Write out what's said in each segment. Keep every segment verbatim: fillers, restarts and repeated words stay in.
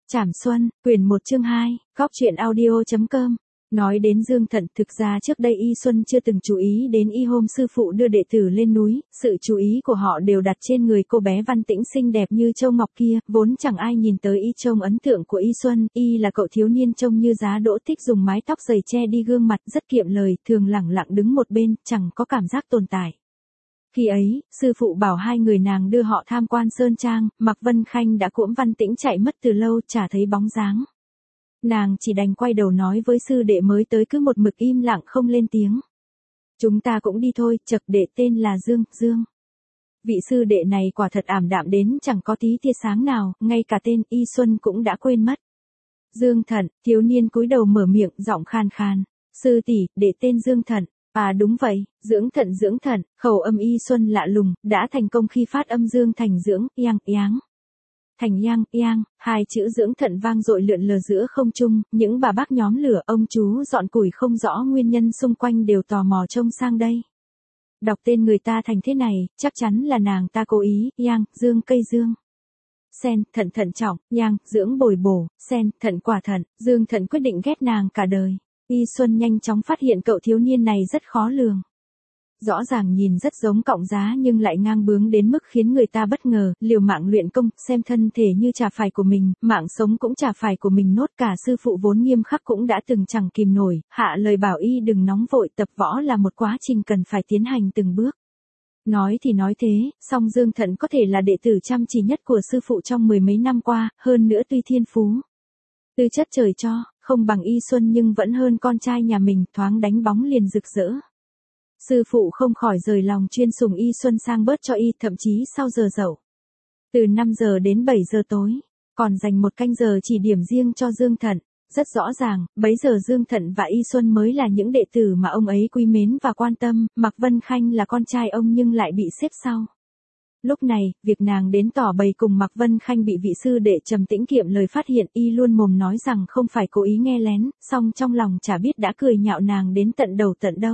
Trảm Xuân, quyển một chương hai, góc truyện audio chấm com. Nói đến Dương Thận, thực ra trước đây Y Xuân chưa từng chú ý đến Y hôm sư phụ đưa đệ tử lên núi, sự chú ý của họ đều đặt trên người cô bé văn tĩnh xinh đẹp như châu ngọc kia, vốn chẳng ai nhìn tới Y trông ấn tượng của Y Xuân, Y là cậu thiếu niên trông như giá đỗ thích dùng mái tóc dày che đi gương mặt, rất kiệm lời, thường lẳng lặng đứng một bên, chẳng có cảm giác tồn tại. Khi ấy, sư phụ bảo hai người nàng đưa họ tham quan sơn trang, Mạc Vân Khanh đã cuỗm văn tĩnh chạy mất từ lâu, chả thấy bóng dáng. Nàng chỉ đành quay đầu nói với sư đệ mới tới cứ một mực im lặng không lên tiếng. Chúng ta cũng đi thôi, chậc đệ tên là Dương, Dương. Vị sư đệ này quả thật ảm đạm đến chẳng có tí tia sáng nào, ngay cả tên Y Xuân cũng đã quên mất. Dương Thận, thiếu niên cúi đầu mở miệng, giọng khan khan. Sư tỷ, đệ tên Dương Thận. À đúng vậy, dưỡng thận dưỡng thận, khẩu âm Y Xuân lạ lùng, đã thành công khi phát âm dương thành dưỡng, yang, yáng. Thành yang, yang, hai chữ dưỡng thận vang dội lượn lờ giữa không trung, những bà bác nhóm lửa, ông chú dọn củi không rõ nguyên nhân xung quanh đều tò mò trông sang đây. Đọc tên người ta thành thế này, chắc chắn là nàng ta cố ý, yang, dương cây dương. Sen, thận thận trọng, yang, dưỡng bồi bổ, sen, thận quả thận, Dương Thận quyết định ghét nàng cả đời. Y Xuân nhanh chóng phát hiện cậu thiếu niên này rất khó lường. Rõ ràng nhìn rất giống cọng giá nhưng lại ngang bướng đến mức khiến người ta bất ngờ, liều mạng luyện công, xem thân thể như chả phải của mình, mạng sống cũng chả phải của mình nốt, cả sư phụ vốn nghiêm khắc cũng đã từng chẳng kìm nổi, hạ lời bảo y đừng nóng vội, tập võ là một quá trình cần phải tiến hành từng bước. Nói thì nói thế, song Dương Thận có thể là đệ tử chăm chỉ nhất của sư phụ trong mười mấy năm qua, hơn nữa tuy thiên phú, tư chất trời cho, không bằng Y Xuân nhưng vẫn hơn con trai nhà mình, thoáng đánh bóng liền rực rỡ. Sư phụ không khỏi rời lòng chuyên sủng Y Xuân sang bớt cho Y, thậm chí sau giờ dậu, từ năm giờ đến bảy giờ tối, còn dành một canh giờ chỉ điểm riêng cho Dương Thận. Rất rõ ràng, bấy giờ Dương Thận và Y Xuân mới là những đệ tử mà ông ấy quý mến và quan tâm, Mạc Vân Khanh là con trai ông nhưng lại bị xếp sau. Lúc này, việc nàng đến tỏ bày cùng Mạc Vân Khanh bị vị sư đệ trầm tĩnh kiệm lời phát hiện, Y luôn mồm nói rằng không phải cố ý nghe lén, song trong lòng chả biết đã cười nhạo nàng đến tận đầu tận đâu.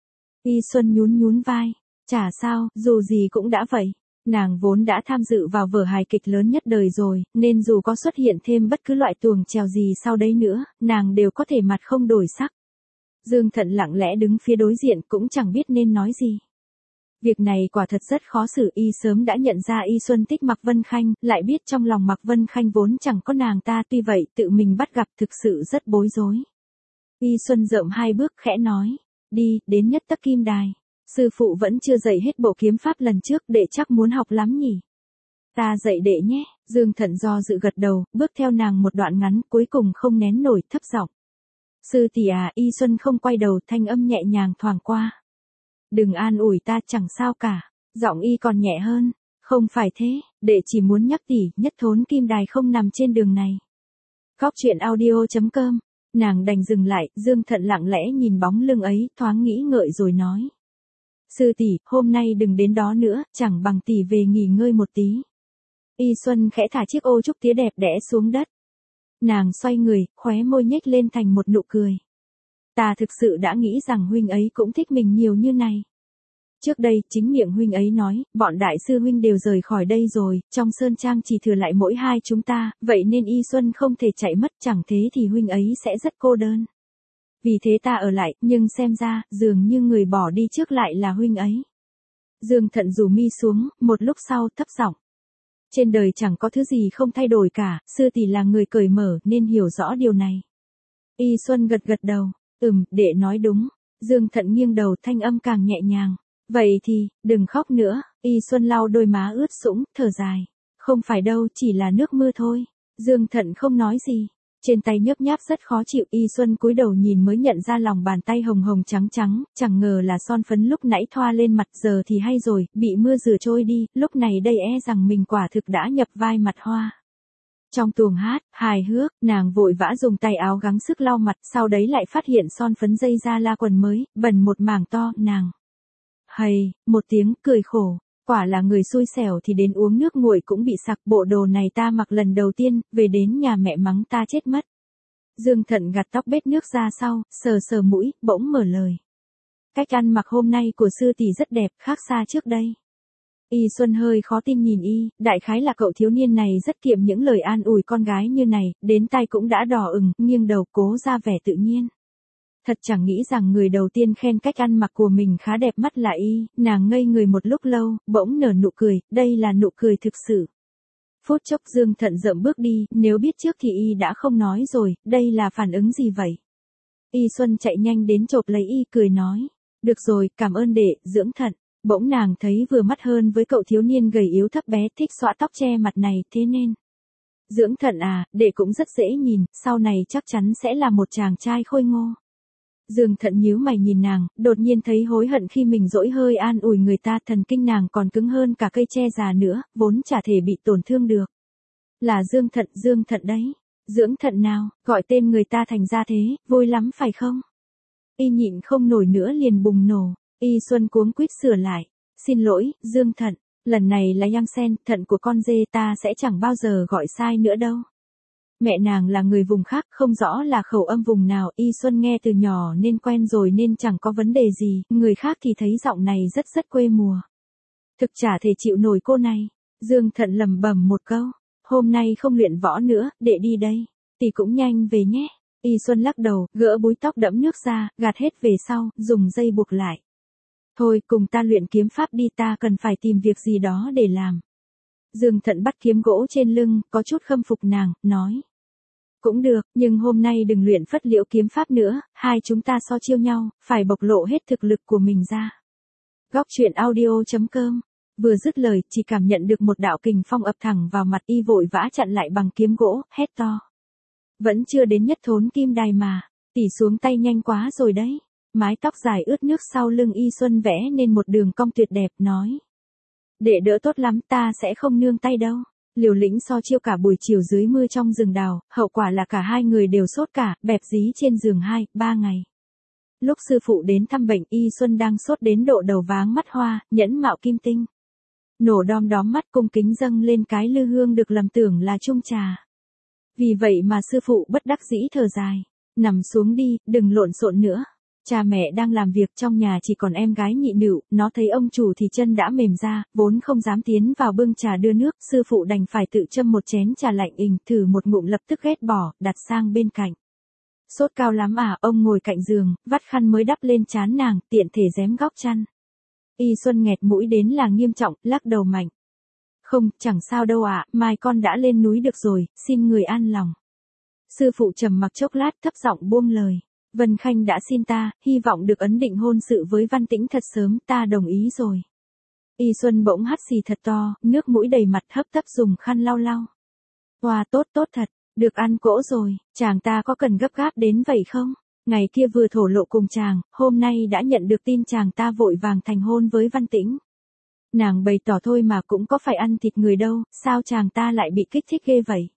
Y Xuân nhún nhún vai, chả sao, dù gì cũng đã vậy. Nàng vốn đã tham dự vào vở hài kịch lớn nhất đời rồi, nên dù có xuất hiện thêm bất cứ loại tuồng trèo gì sau đấy nữa, nàng đều có thể mặt không đổi sắc. Dương Thận lặng lẽ đứng phía đối diện cũng chẳng biết nên nói gì. Việc này quả thật rất khó xử, Y sớm đã nhận ra Y Xuân thích Mạc Vân Khanh, lại biết trong lòng Mạc Vân Khanh vốn chẳng có nàng ta, tuy vậy tự mình bắt gặp thực sự rất bối rối. Y Xuân dợm hai bước khẽ nói, đi, đến nhất tấc kim đài. Sư phụ vẫn chưa dạy hết bộ kiếm pháp lần trước, đệ chắc muốn học lắm nhỉ. Ta dạy đệ nhé, Dương Thận do dự gật đầu, bước theo nàng một đoạn ngắn, cuối cùng không nén nổi, thấp giọng. Sư tỷ à, Y Xuân không quay đầu, thanh âm nhẹ nhàng thoảng qua. Đừng an ủi ta, chẳng sao cả. Giọng Y còn nhẹ hơn. Không phải thế, đệ chỉ muốn nhắc tỷ, nhất thốn kim đài không nằm trên đường này. Góc truyện audio chấm com. Nàng đành dừng lại, Dương Thận lặng lẽ nhìn bóng lưng ấy, thoáng nghĩ ngợi rồi nói. Sư tỷ, hôm nay đừng đến đó nữa, chẳng bằng tỷ về nghỉ ngơi một tí. Y Xuân khẽ thả chiếc ô trúc tía đẹp đẽ xuống đất. Nàng xoay người, khóe môi nhếch lên thành một nụ cười. Ta thực sự đã nghĩ rằng huynh ấy cũng thích mình nhiều như này. Trước đây, chính miệng huynh ấy nói, bọn đại sư huynh đều rời khỏi đây rồi, trong sơn trang chỉ thừa lại mỗi hai chúng ta, vậy nên Y Xuân không thể chạy mất, chẳng thế thì huynh ấy sẽ rất cô đơn. Vì thế ta ở lại, nhưng xem ra, dường như người bỏ đi trước lại là huynh ấy. Dương Thận rủ mi xuống, một lúc sau thấp giọng. Trên đời chẳng có thứ gì không thay đổi cả, sư tỷ là người cởi mở nên hiểu rõ điều này. Y Xuân gật gật đầu, ừm, đệ nói đúng. Dương Thận nghiêng đầu, thanh âm càng nhẹ nhàng. Vậy thì, đừng khóc nữa. Y Xuân lau đôi má ướt sũng, thở dài. Không phải đâu, chỉ là nước mưa thôi. Dương Thận không nói gì. Trên tay nhớp nháp rất khó chịu, Y Xuân cúi đầu nhìn mới nhận ra lòng bàn tay hồng hồng trắng trắng, chẳng ngờ là son phấn lúc nãy thoa lên mặt, giờ thì hay rồi, bị mưa rửa trôi đi, lúc này đây e rằng mình quả thực đã nhập vai mặt hoa. Trong tuồng hát, hài hước, nàng vội vã dùng tay áo gắng sức lau mặt, sau đấy lại phát hiện son phấn dây ra la quần mới, bẩn một mảng to, nàng. Hầy, một tiếng cười khổ. Quả là người xui xẻo thì đến uống nước nguội cũng bị sặc, bộ đồ này ta mặc lần đầu tiên, về đến nhà mẹ mắng ta chết mất. Dương Thận gạt tóc bết nước ra sau, sờ sờ mũi, bỗng mở lời. Cách ăn mặc hôm nay của sư tỷ rất đẹp, khác xa trước đây. Y Xuân hơi khó tin nhìn y, đại khái là cậu thiếu niên này rất kiệm những lời an ủi con gái như này, đến tai cũng đã đỏ ửng, nghiêng đầu cố ra vẻ tự nhiên. Thật chẳng nghĩ rằng người đầu tiên khen cách ăn mặc của mình khá đẹp mắt là y, nàng ngây người một lúc lâu, bỗng nở nụ cười, đây là nụ cười thực sự. Phút chốc Dương Thận dậm bước đi, nếu biết trước thì y đã không nói rồi, đây là phản ứng gì vậy? Y Xuân chạy nhanh đến chộp lấy y cười nói, được rồi, cảm ơn đệ, Dưỡng Thận. Bỗng nàng thấy vừa mắt hơn với cậu thiếu niên gầy yếu thấp bé thích xõa tóc che mặt này, thế nên. Dưỡng Thận à, đệ cũng rất dễ nhìn, sau này chắc chắn sẽ là một chàng trai khôi ngô. Dương Thận nhíu mày nhìn nàng, đột nhiên thấy hối hận khi mình dỗi hơi an ủi người ta, thần kinh nàng còn cứng hơn cả cây tre già nữa, vốn chả thể bị tổn thương được. Là Dương Thận, Dương Thận đấy. Dưỡng Thận nào, gọi tên người ta thành ra thế, vui lắm phải không? Y nhịn không nổi nữa liền bùng nổ. Y Xuân cuống quýt sửa lại. Xin lỗi, Dương Thận, lần này là Yang Sen, thận của con dê, ta sẽ chẳng bao giờ gọi sai nữa đâu. Mẹ nàng là người vùng khác, không rõ là khẩu âm vùng nào, Y Xuân nghe từ nhỏ nên quen rồi nên chẳng có vấn đề gì, người khác thì thấy giọng này rất rất quê mùa. Thực chả thể chịu nổi cô này. Dương Thận lẩm bẩm một câu, hôm nay không luyện võ nữa, đệ đi đây. Tỷ cũng nhanh về nhé. Y Xuân lắc đầu, gỡ búi tóc đẫm nước ra, gạt hết về sau, dùng dây buộc lại. Thôi, cùng ta luyện kiếm pháp đi, ta cần phải tìm việc gì đó để làm. Dương Thận bắt kiếm gỗ trên lưng, có chút khâm phục nàng, nói. Cũng được, nhưng hôm nay đừng luyện phất liễu kiếm pháp nữa, hai chúng ta so chiêu nhau, phải bộc lộ hết thực lực của mình ra. Góc truyện audio chấm com. Vừa dứt lời, chỉ cảm nhận được một đạo kình phong ập thẳng vào mặt, y vội vã chặn lại bằng kiếm gỗ, hét to. Vẫn chưa đến nhất thốn kim đài mà, tỷ xuống tay nhanh quá rồi đấy. Mái tóc dài ướt nước sau lưng Y Xuân vẽ nên một đường cong tuyệt đẹp, nói. Đệ đỡ tốt lắm, ta sẽ không nương tay đâu. Liều lĩnh so chiêu cả buổi chiều dưới mưa trong rừng đào, hậu quả là cả hai người đều sốt cả, bẹp dí trên giường hai, ba ngày. Lúc sư phụ đến thăm bệnh, Y Xuân đang sốt đến độ đầu váng mắt hoa, nhẫn mạo kim tinh. Nổ đom đóm mắt cung kính dâng lên cái lư hương được lầm tưởng là chung trà. Vì vậy mà sư phụ bất đắc dĩ thở dài. Nằm xuống đi, đừng lộn xộn nữa. Cha mẹ đang làm việc, trong nhà chỉ còn em gái nhị nựu, nó thấy ông chủ thì chân đã mềm ra, vốn không dám tiến vào bưng trà đưa nước, sư phụ đành phải tự châm một chén trà lạnh ình, thử một ngụm lập tức ghét bỏ, đặt sang bên cạnh. Sốt cao lắm à, ông ngồi cạnh giường, vắt khăn mới đắp lên trán nàng, tiện thể rém góc chăn. Y Xuân nghẹt mũi đến là nghiêm trọng, lắc đầu mạnh. Không, chẳng sao đâu ạ, à, mai con đã lên núi được rồi, xin người an lòng. Sư phụ trầm mặc chốc lát, thấp giọng buông lời. Vân Khanh đã xin ta, hy vọng được ấn định hôn sự với Văn Tĩnh thật sớm, ta đồng ý rồi. Y Xuân bỗng hắt xì thật to, nước mũi đầy mặt, hấp tấp dùng khăn lau lau. Hoa tốt tốt thật, được ăn cỗ rồi, chàng ta có cần gấp gáp đến vậy không? Ngày kia vừa thổ lộ cùng chàng, hôm nay đã nhận được tin chàng ta vội vàng thành hôn với Văn Tĩnh. Nàng bày tỏ thôi mà cũng có phải ăn thịt người đâu, sao chàng ta lại bị kích thích ghê vậy?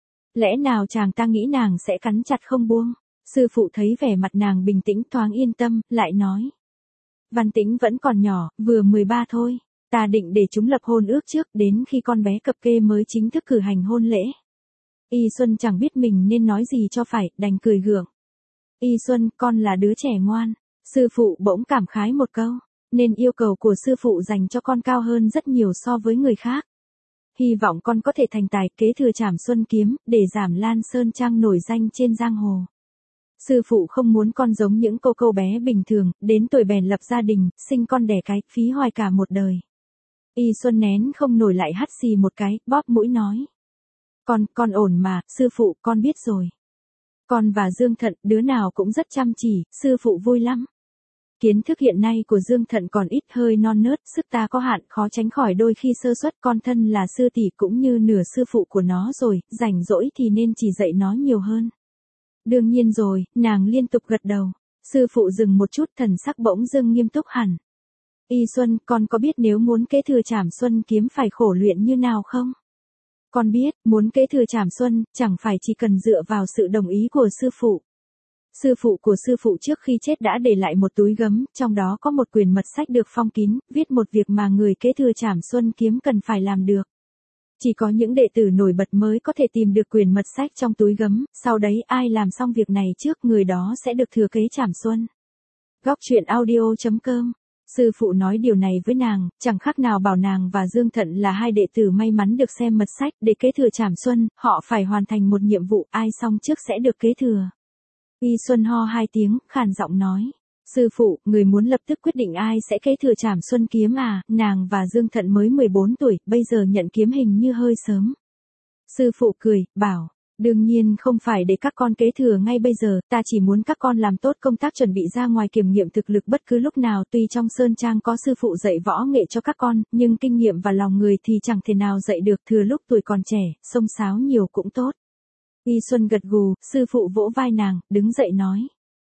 Lẽ nào chàng ta nghĩ nàng sẽ cắn chặt không buông? Sư phụ thấy vẻ mặt nàng bình tĩnh thoáng yên tâm, lại nói. Văn Tĩnh vẫn còn nhỏ, vừa mười ba thôi. Ta định để chúng lập hôn ước trước, đến khi con bé cập kê mới chính thức cử hành hôn lễ. Y Xuân chẳng biết mình nên nói gì cho phải, đành cười gượng. Y Xuân, con là đứa trẻ ngoan. Sư phụ bỗng cảm khái một câu, nên yêu cầu của sư phụ dành cho con cao hơn rất nhiều so với người khác. Hy vọng con có thể thành tài kế thừa Trảm Xuân Kiếm, để giảm Lan Sơn Trang nổi danh trên giang hồ. Sư phụ không muốn con giống những cô câu bé bình thường, đến tuổi bèn lập gia đình, sinh con đẻ cái, phí hoài cả một đời. Y Xuân nén không nổi lại hắt xì một cái, bóp mũi nói. Con, con ổn mà, sư phụ, con biết rồi. Con và Dương Thận, đứa nào cũng rất chăm chỉ, sư phụ vui lắm. Kiến thức hiện nay của Dương Thận còn ít, hơi non nớt, sức ta có hạn, khó tránh khỏi đôi khi sơ suất, con thân là sư tỷ cũng như nửa sư phụ của nó rồi, rảnh rỗi thì nên chỉ dạy nó nhiều hơn. Đương nhiên rồi, nàng liên tục gật đầu. Sư phụ dừng một chút, thần sắc bỗng dưng nghiêm túc hẳn. Y Xuân, con có biết nếu muốn kế thừa Trảm Xuân Kiếm phải khổ luyện như nào không? Con biết, muốn kế thừa Trảm Xuân, chẳng phải chỉ cần dựa vào sự đồng ý của sư phụ. Sư phụ của sư phụ trước khi chết đã để lại một túi gấm, trong đó có một quyển mật sách được phong kín, viết một việc mà người kế thừa Trảm Xuân Kiếm cần phải làm được. Chỉ có những đệ tử nổi bật mới có thể tìm được quyển mật sách trong túi gấm, sau đấy ai làm xong việc này trước người đó sẽ được thừa kế Trảm Xuân. Góc truyện audio chấm com Sư phụ nói điều này với nàng, chẳng khác nào bảo nàng và Dương Thận là hai đệ tử may mắn được xem mật sách để kế thừa Trảm Xuân, họ phải hoàn thành một nhiệm vụ, ai xong trước sẽ được kế thừa. Y Xuân ho hai tiếng, khàn giọng nói. Sư phụ, người muốn lập tức quyết định ai sẽ kế thừa Trảm Xuân kiếm à, nàng và Dương Thận mới mười bốn tuổi, bây giờ nhận kiếm hình như hơi sớm. Sư phụ cười, bảo. Đương nhiên không phải để các con kế thừa ngay bây giờ, ta chỉ muốn các con làm tốt công tác chuẩn bị ra ngoài kiểm nghiệm thực lực bất cứ lúc nào. Tuy trong Sơn Trang có sư phụ dạy võ nghệ cho các con, nhưng kinh nghiệm và lòng người thì chẳng thể nào dạy được, thừa lúc tuổi còn trẻ, xông xáo nhiều cũng tốt. Y Xuân gật gù, sư phụ vỗ vai nàng, đứng dậy nói.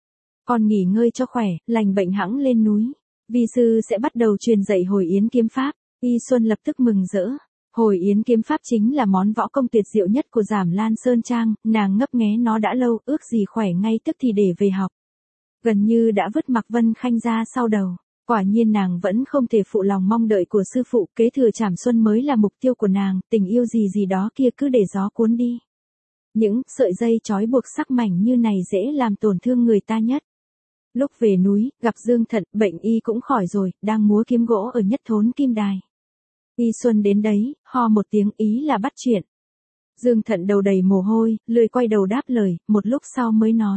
Con nghỉ ngơi cho khỏe, lành bệnh hẵng lên núi. Vi sư sẽ bắt đầu truyền dạy hồi yến kiếm pháp. Y Xuân lập tức mừng rỡ. Hồi yến kiếm pháp chính là món võ công tuyệt diệu nhất của Giảm Lan Sơn Trang, nàng ngấp nghé nó đã lâu, ước gì khỏe ngay tức thì để về học. Gần như đã vứt Mạc Vân Khanh ra sau đầu. Quả nhiên nàng vẫn không thể phụ lòng mong đợi của sư phụ, kế thừa Trảm Xuân mới là mục tiêu của nàng, tình yêu gì gì đó kia cứ để gió cuốn đi. Những sợi dây trói buộc sắc mảnh như này dễ làm tổn thương người ta nhất. Lúc về núi, gặp Dương Thận, bệnh y cũng khỏi rồi, đang múa kiếm gỗ ở nhất thốn kim đài. Y Xuân đến đấy, ho một tiếng, ý là bắt chuyện. Dương Thận đầu đầy mồ hôi, lười quay đầu đáp lời, một lúc sau mới nói.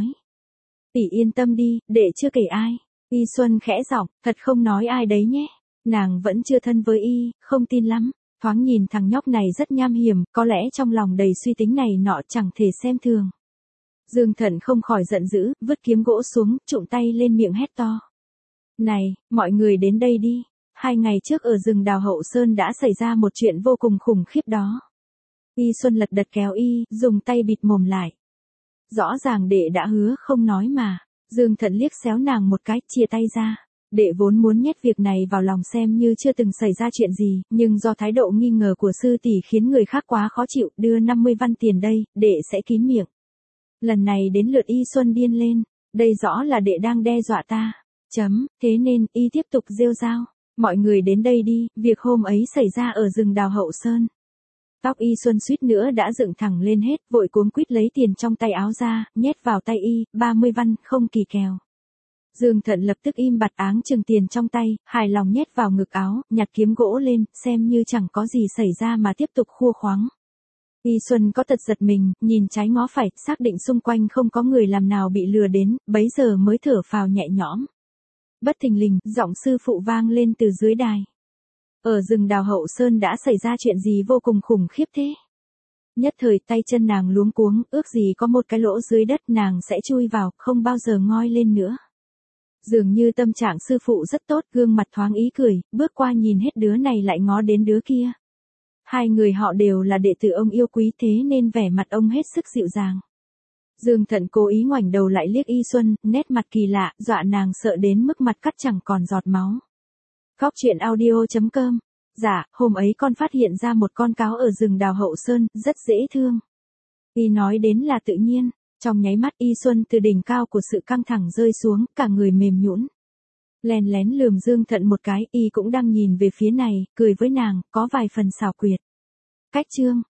Tỷ yên tâm đi, đệ chưa kể ai. Y Xuân khẽ giọng, thật không nói ai đấy nhé. Nàng vẫn chưa thân với y, không tin lắm. Thoáng nhìn thằng nhóc này rất nham hiểm, có lẽ trong lòng đầy suy tính này nọ, chẳng thể xem thường. Dương Thận không khỏi giận dữ, vứt kiếm gỗ xuống, trụm tay lên miệng hét to. Này, mọi người đến đây đi. Hai ngày trước ở rừng Đào Hậu Sơn đã xảy ra một chuyện vô cùng khủng khiếp đó. Y Xuân lật đật kéo y, dùng tay bịt mồm lại. Rõ ràng đệ đã hứa không nói mà. Dương Thận liếc xéo nàng một cái, chia tay ra. Đệ vốn muốn nhét việc này vào lòng xem như chưa từng xảy ra chuyện gì, nhưng do thái độ nghi ngờ của sư tỷ khiến người khác quá khó chịu, đưa năm mươi văn tiền đây, đệ sẽ kín miệng. Lần này đến lượt Y Xuân điên lên, đây rõ là đệ đang đe dọa ta. Chấm, thế nên, y tiếp tục rêu rao. Mọi người đến đây đi, việc hôm ấy xảy ra ở rừng Đào Hậu Sơn. Tóc Y Xuân suýt nữa đã dựng thẳng lên hết, vội cuống quýt lấy tiền trong tay áo ra, nhét vào tay y, ba mươi văn, không kỳ kèo. Dương Thận lập tức im bặt áng chừng tiền trong tay, hài lòng nhét vào ngực áo, nhặt kiếm gỗ lên, xem như chẳng có gì xảy ra mà tiếp tục khua khoáng. Y Xuân có tật giật mình, nhìn trái ngó phải, xác định xung quanh không có người làm nào bị lừa đến, bấy giờ mới thở phào nhẹ nhõm. Bất thình lình, giọng sư phụ vang lên từ dưới đài. Ở rừng Đào Hậu Sơn đã xảy ra chuyện gì vô cùng khủng khiếp thế? Nhất thời tay chân nàng luống cuống, ước gì có một cái lỗ dưới đất nàng sẽ chui vào, không bao giờ ngoi lên nữa. Dường như tâm trạng sư phụ rất tốt, gương mặt thoáng ý cười, bước qua nhìn hết đứa này lại ngó đến đứa kia. Hai người họ đều là đệ tử ông yêu quý, thế nên vẻ mặt ông hết sức dịu dàng. Dương Thận cố ý ngoảnh đầu lại liếc Y Xuân, nét mặt kỳ lạ, dọa nàng sợ đến mức mặt cắt chẳng còn giọt máu. Góc truyện audio chấm com. Dạ, hôm ấy con phát hiện ra một con cáo ở rừng Đào Hậu Sơn, rất dễ thương. Y nói đến là tự nhiên, trong nháy mắt Y Xuân từ đỉnh cao của sự căng thẳng rơi xuống, cả người mềm nhũn. Lén lén lườm Dương Thận một cái, Y cũng đang nhìn về phía này, cười với nàng, có vài phần xảo quyệt. Cách chương